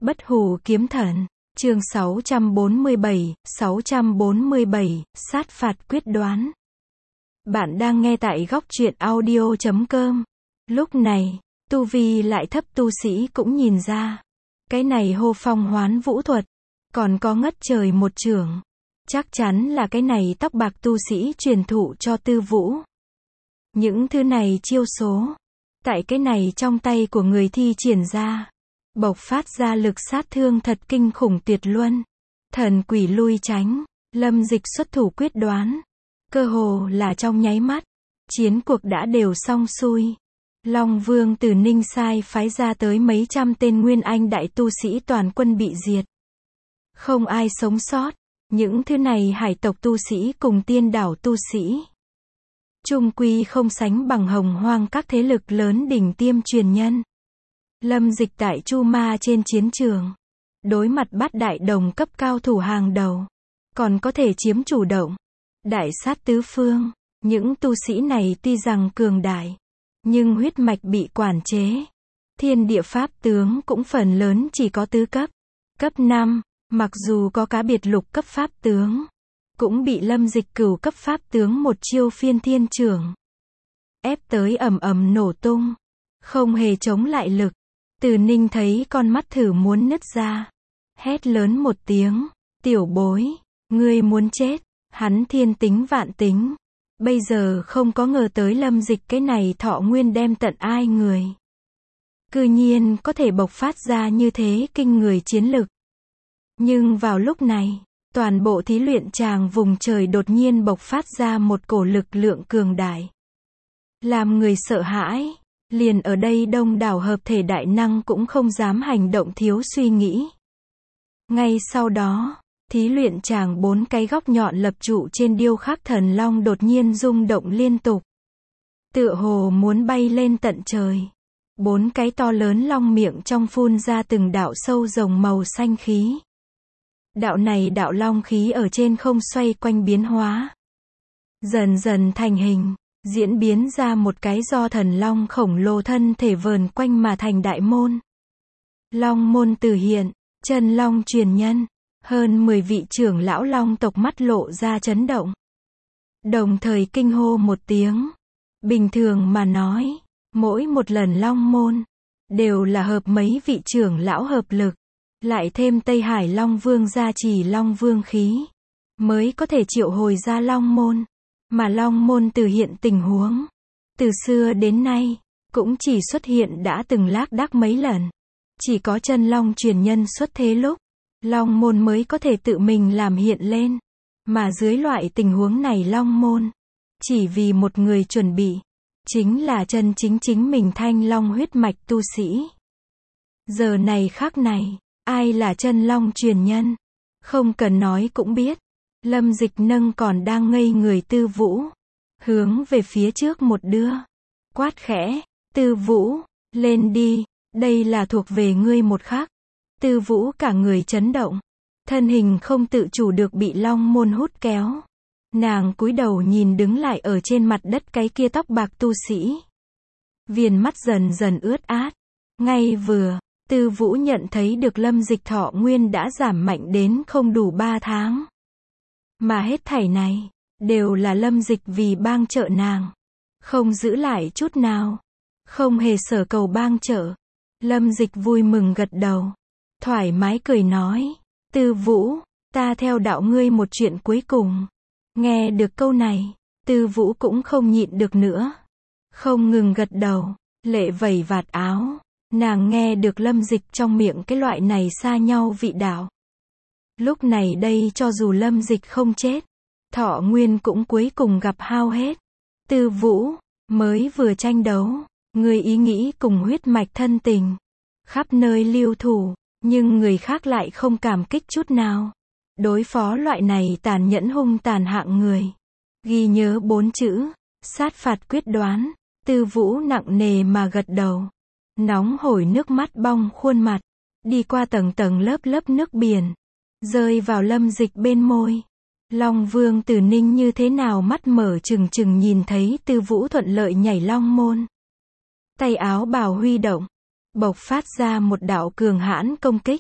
Bất hủ kiếm thần, chương 647, sát phạt quyết đoán. Bạn đang nghe tại góc truyện audio.com. Lúc này, tu vi lại thấp tu sĩ cũng nhìn ra. Cái này hô phong hoán vũ thuật, còn có ngất trời một chưởng. Chắc chắn là cái này tóc bạc tu sĩ truyền thụ cho Tư Vũ. Những thứ này chiêu số, tại cái này trong tay của người thi triển ra, bộc phát ra lực sát thương thật kinh khủng tuyệt luân. Thần quỷ lui tránh, Lâm Dịch xuất thủ quyết đoán. Cơ hồ là trong nháy mắt, chiến cuộc đã đều xong xuôi. Long Vương từ Ninh sai phái ra tới mấy trăm tên nguyên anh đại tu sĩ toàn quân bị diệt. Không ai sống sót, những thứ này hải tộc tu sĩ cùng tiên đảo tu sĩ. Chung quy không sánh bằng hồng hoang các thế lực lớn đỉnh tiêm truyền nhân. Lâm Dịch tại Chu Ma trên chiến trường, đối mặt bát đại đồng cấp cao thủ hàng đầu, còn có thể chiếm chủ động, đại sát tứ phương. Những tu sĩ này tuy rằng cường đại, nhưng huyết mạch bị quản chế. Thiên địa pháp tướng cũng phần lớn chỉ có tứ cấp, cấp 5, mặc dù có cá biệt lục cấp pháp tướng, cũng bị Lâm Dịch cửu cấp pháp tướng một chiêu phiên thiên trưởng ép tới ầm ầm nổ tung, không hề chống lại lực. Từ Ninh thấy con mắt thử muốn nứt ra, hét lớn một tiếng, tiểu bối, ngươi muốn chết. Hắn thiên tính vạn tính, bây giờ không có ngờ tới Lâm Dịch cái này thọ nguyên đem tận ai người. Cư nhiên có thể bộc phát ra như thế kinh người chiến lực. Nhưng vào lúc này, toàn bộ thí luyện tràng vùng trời đột nhiên bộc phát ra một cổ lực lượng cường đại, làm người sợ hãi. Liền ở đây đông đảo hợp thể đại năng cũng không dám hành động thiếu suy nghĩ. Ngay sau đó, thí luyện tràng 4 cái góc nhọn lập trụ trên điêu khắc thần long đột nhiên rung động liên tục, tựa hồ muốn bay lên tận trời. 4 cái to lớn long miệng trong phun ra từng đạo sâu rồng màu xanh khí. Đạo này đạo long khí ở trên không xoay quanh biến hóa, dần dần thành hình, diễn biến ra một cái do thần long khổng lồ thân thể vờn quanh mà thành đại môn. Long môn từ hiện, chân long truyền nhân, hơn 10 vị trưởng lão long tộc mắt lộ ra chấn động, đồng thời kinh hô một tiếng. Bình thường mà nói, mỗi một lần long môn đều là hợp mấy vị trưởng lão hợp lực, lại thêm Tây Hải Long Vương gia trì Long Vương khí, mới có thể triệu hồi ra long môn. Mà long môn từ hiện tình huống, từ xưa đến nay, cũng chỉ xuất hiện đã từng lác đác mấy lần. Chỉ có chân long truyền nhân xuất thế lúc, long môn mới có thể tự mình làm hiện lên. Mà dưới loại tình huống này long môn, chỉ vì một người chuẩn bị, chính là chân chính mình thanh long huyết mạch tu sĩ. Giờ này khắc này, ai là chân long truyền nhân? Không cần nói cũng biết. Lâm Dịch nâng còn đang ngây người Tư Vũ, hướng về phía trước một đưa, quát khẽ, Tư Vũ, lên đi, đây là thuộc về ngươi một khắc. Tư Vũ cả người chấn động, thân hình không tự chủ được bị long môn hút kéo. Nàng cúi đầu nhìn đứng lại ở trên mặt đất cái kia tóc bạc tu sĩ. Viền mắt dần dần ướt át. Ngay vừa, Tư Vũ nhận thấy được Lâm Dịch thọ nguyên đã giảm mạnh đến không đủ 3 tháng. Mà hết thảy này, đều là Lâm Dịch vì bang trợ nàng, không giữ lại chút nào, không hề sở cầu bang trợ. Lâm Dịch vui mừng gật đầu, thoải mái cười nói, Tư Vũ, ta theo đạo ngươi một chuyện cuối cùng. Nghe được câu này, Tư Vũ cũng không nhịn được nữa, không ngừng gật đầu, lệ vẩy vạt áo. Nàng nghe được Lâm Dịch trong miệng cái loại này xa nhau vị đạo. Lúc này đây cho dù Lâm Dịch không chết, thọ nguyên cũng cuối cùng gặp hao hết. Tư Vũ, mới vừa tranh đấu, người ý nghĩ cùng huyết mạch thân tình, khắp nơi lưu thủ, nhưng người khác lại không cảm kích chút nào. Đối phó loại này tàn nhẫn hung tàn hạng người, ghi nhớ 4 chữ, sát phạt quyết đoán. Tư Vũ nặng nề mà gật đầu, nóng hổi nước mắt bong khuôn mặt, đi qua tầng tầng lớp lớp nước biển, rơi vào Lâm Dịch bên môi. Long Vương Từ Ninh như thế nào mắt mở trừng trừng nhìn thấy Tư Vũ thuận lợi nhảy long môn. Tay áo bào huy động, bộc phát ra một đạo cường hãn công kích.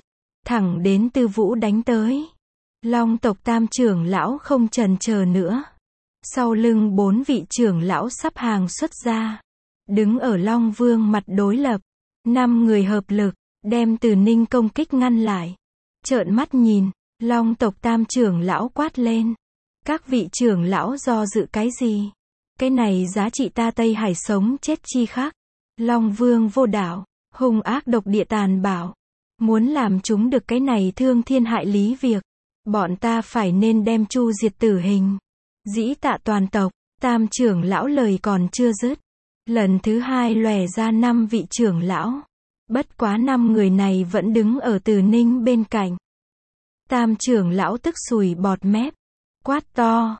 thẳng đến Tư Vũ đánh tới. Long tộc tam trưởng lão không chần chờ nữa. Sau lưng 4 vị trưởng lão sắp hàng xuất ra. Đứng ở Long Vương mặt đối lập. 5 người hợp lực, đem Từ Ninh công kích ngăn lại. Trợn mắt nhìn, Long tộc tam trưởng lão quát lên. Các vị trưởng lão do dự cái gì? Cái này giá trị ta Tây Hải sống chết chi khác. Long Vương vô đạo, hung ác độc địa tàn bạo. Muốn làm chúng được cái này thương thiên hại lý việc. Bọn ta phải nên đem chu diệt tử hình. Dĩ tạ toàn tộc, tam trưởng lão lời còn chưa dứt. Lần thứ 2 lòe ra 5 vị trưởng lão. Bất quá 5 người này vẫn đứng ở Từ Ninh bên cạnh. Tam trưởng lão tức sùi bọt mép. Quát to,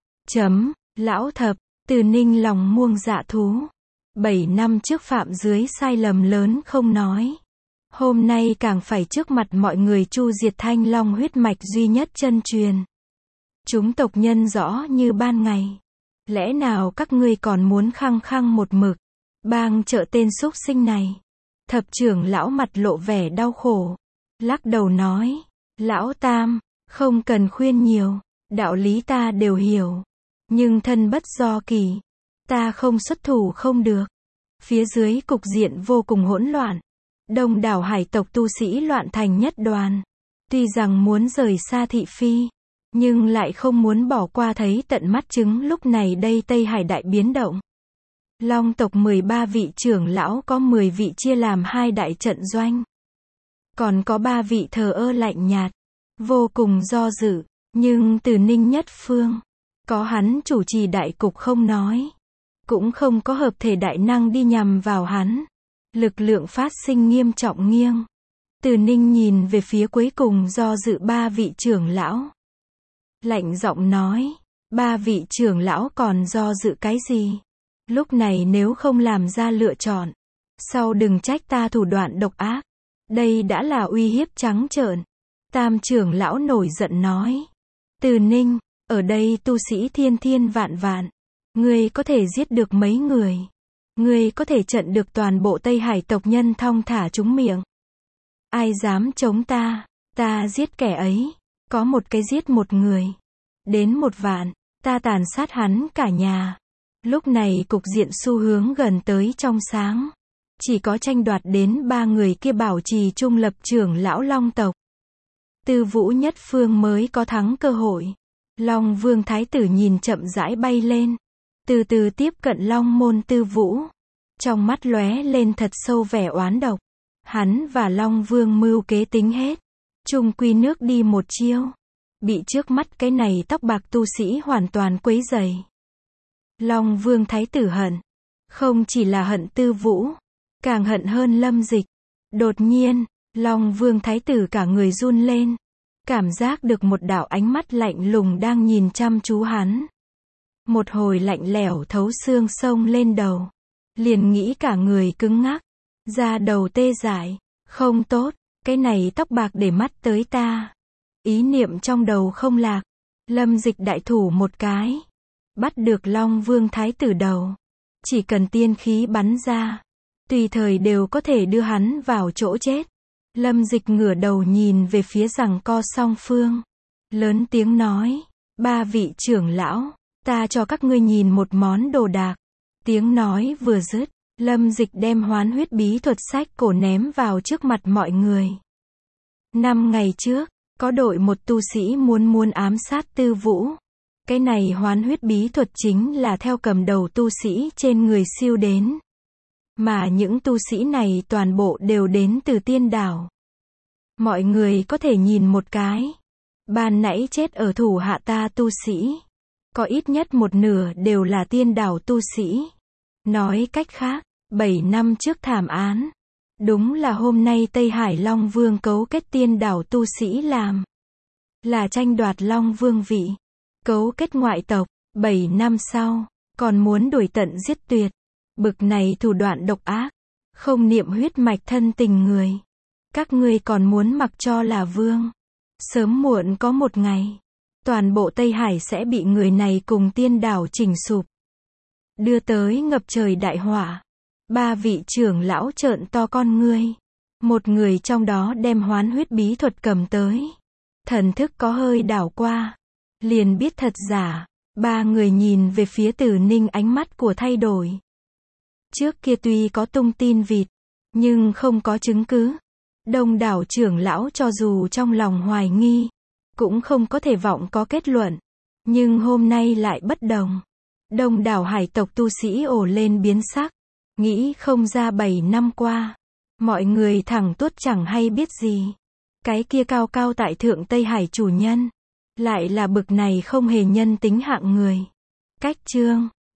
lão thập, Từ Ninh lòng muông dạ thú. 7 năm trước phạm dưới sai lầm lớn không nói. Hôm nay càng phải trước mặt mọi người chu diệt Thanh Long huyết mạch duy nhất chân truyền. Chúng tộc nhân rõ như ban ngày. Lẽ nào các ngươi còn muốn khăng khăng một mực, bang trợ tên xúc sinh này? Thập trưởng lão mặt lộ vẻ đau khổ. Lắc đầu nói, lão tam, không cần khuyên nhiều, đạo lý ta đều hiểu. Nhưng thân bất do kỳ, ta không xuất thủ không được. Phía dưới cục diện vô cùng hỗn loạn. Đông đảo hải tộc tu sĩ loạn thành nhất đoàn. Tuy rằng muốn rời xa thị phi, nhưng lại không muốn bỏ qua thấy tận mắt chứng lúc này đây Tây Hải đại biến động. Long tộc 13 vị trưởng lão có 10 vị chia làm 2 đại trận doanh. Còn có 3 vị thờ ơ lạnh nhạt, vô cùng do dự, nhưng Từ Ninh nhất phương, có hắn chủ trì đại cục không nói. Cũng không có hợp thể đại năng đi nhằm vào hắn. Lực lượng phát sinh nghiêm trọng nghiêng. Từ Ninh nhìn về phía cuối cùng do dự 3 vị trưởng lão. Lạnh giọng nói, 3 vị trưởng lão còn do dự cái gì? Lúc này nếu không làm ra lựa chọn, sau đừng trách ta thủ đoạn độc ác. Đây đã là uy hiếp trắng trợn. Tam trưởng lão nổi giận nói. Từ Ninh, ở đây tu sĩ thiên thiên vạn vạn. Ngươi có thể giết được mấy người? Ngươi có thể trận được toàn bộ Tây Hải tộc nhân thong thả trúng miệng? Ai dám chống ta? Ta giết kẻ ấy. Có một cái giết một người. Đến 1 vạn, ta tàn sát hắn cả nhà. Lúc này cục diện xu hướng gần tới trong sáng. Chỉ có tranh đoạt đến 3 người kia bảo trì trung lập trưởng lão Long tộc. Tư Vũ nhất phương mới có thắng cơ hội. Long Vương Thái tử nhìn chậm rãi bay lên. Từ từ tiếp cận Long môn Tư Vũ. Trong mắt lóe lên thật sâu vẻ oán độc. Hắn và Long Vương mưu kế tính hết. Chung quy nước đi một chiêu. Bị trước mắt cái này tóc bạc tu sĩ hoàn toàn quấy rầy. Long Vương Thái tử hận. Không chỉ là hận Tư Vũ, càng hận hơn Lâm Dịch. Đột nhiên, Long Vương Thái tử cả người run lên. Cảm giác được một đạo ánh mắt lạnh lùng đang nhìn chăm chú hắn. Một hồi lạnh lẽo thấu xương xông lên đầu. Liền nghĩ cả người cứng ngắc. Da đầu tê dại. Không tốt, cái này tóc bạc để mắt tới ta. Ý niệm trong đầu không lạc. Lâm Dịch đại thủ một cái. Bắt được Long Vương Thái tử đầu. Chỉ cần tiên khí bắn ra, tùy thời đều có thể đưa hắn vào chỗ chết. Lâm Dịch ngửa đầu nhìn về phía giằng co song phương. Lớn tiếng nói, 3 vị trưởng lão, ta cho các ngươi nhìn một món đồ đạc. Tiếng nói vừa dứt, Lâm Dịch đem hoán huyết bí thuật sách cổ ném vào trước mặt mọi người. 5 ngày trước, có đội một tu sĩ muốn ám sát Tư Vũ. Cái này hoán huyết bí thuật chính là theo cầm đầu tu sĩ trên người siêu đến. Mà những tu sĩ này toàn bộ đều đến từ tiên đảo. Mọi người có thể nhìn một cái. Ban nãy chết ở thủ hạ ta tu sĩ. Có ít nhất một nửa đều là tiên đảo tu sĩ. Nói cách khác, 7 năm trước thảm án. Đúng là hôm nay Tây Hải Long Vương cấu kết tiên đảo tu sĩ làm. Là tranh đoạt Long Vương vị. Cấu kết ngoại tộc, 7 năm sau, còn muốn đuổi tận giết tuyệt. Bực này thủ đoạn độc ác, không niệm huyết mạch thân tình người. Các ngươi còn muốn mặc cho là vương. Sớm muộn có một ngày, toàn bộ Tây Hải sẽ bị người này cùng tiên đảo chỉnh sụp. Đưa tới ngập trời đại họa. 3 vị trưởng lão trợn to con ngươi. Một người trong đó đem hoán huyết bí thuật cầm tới. Thần thức có hơi đảo qua. Liền biết thật giả. Ba người nhìn về phía Tử Ninh, ánh mắt của thay đổi. Trước kia tuy có tung tin vịt, nhưng không có chứng cứ. Đông đảo trưởng lão cho dù trong lòng hoài nghi, cũng không có thể vọng có kết luận. Nhưng hôm nay lại bất đồng. Đông đảo hải tộc tu sĩ ồ lên biến sắc. Nghĩ không ra 7 năm qua. Mọi người thẳng tuốt chẳng hay biết gì. Cái kia cao cao tại thượng Tây Hải chủ nhân. Lại là bực này không hề nhân tính hạng người. Cách chương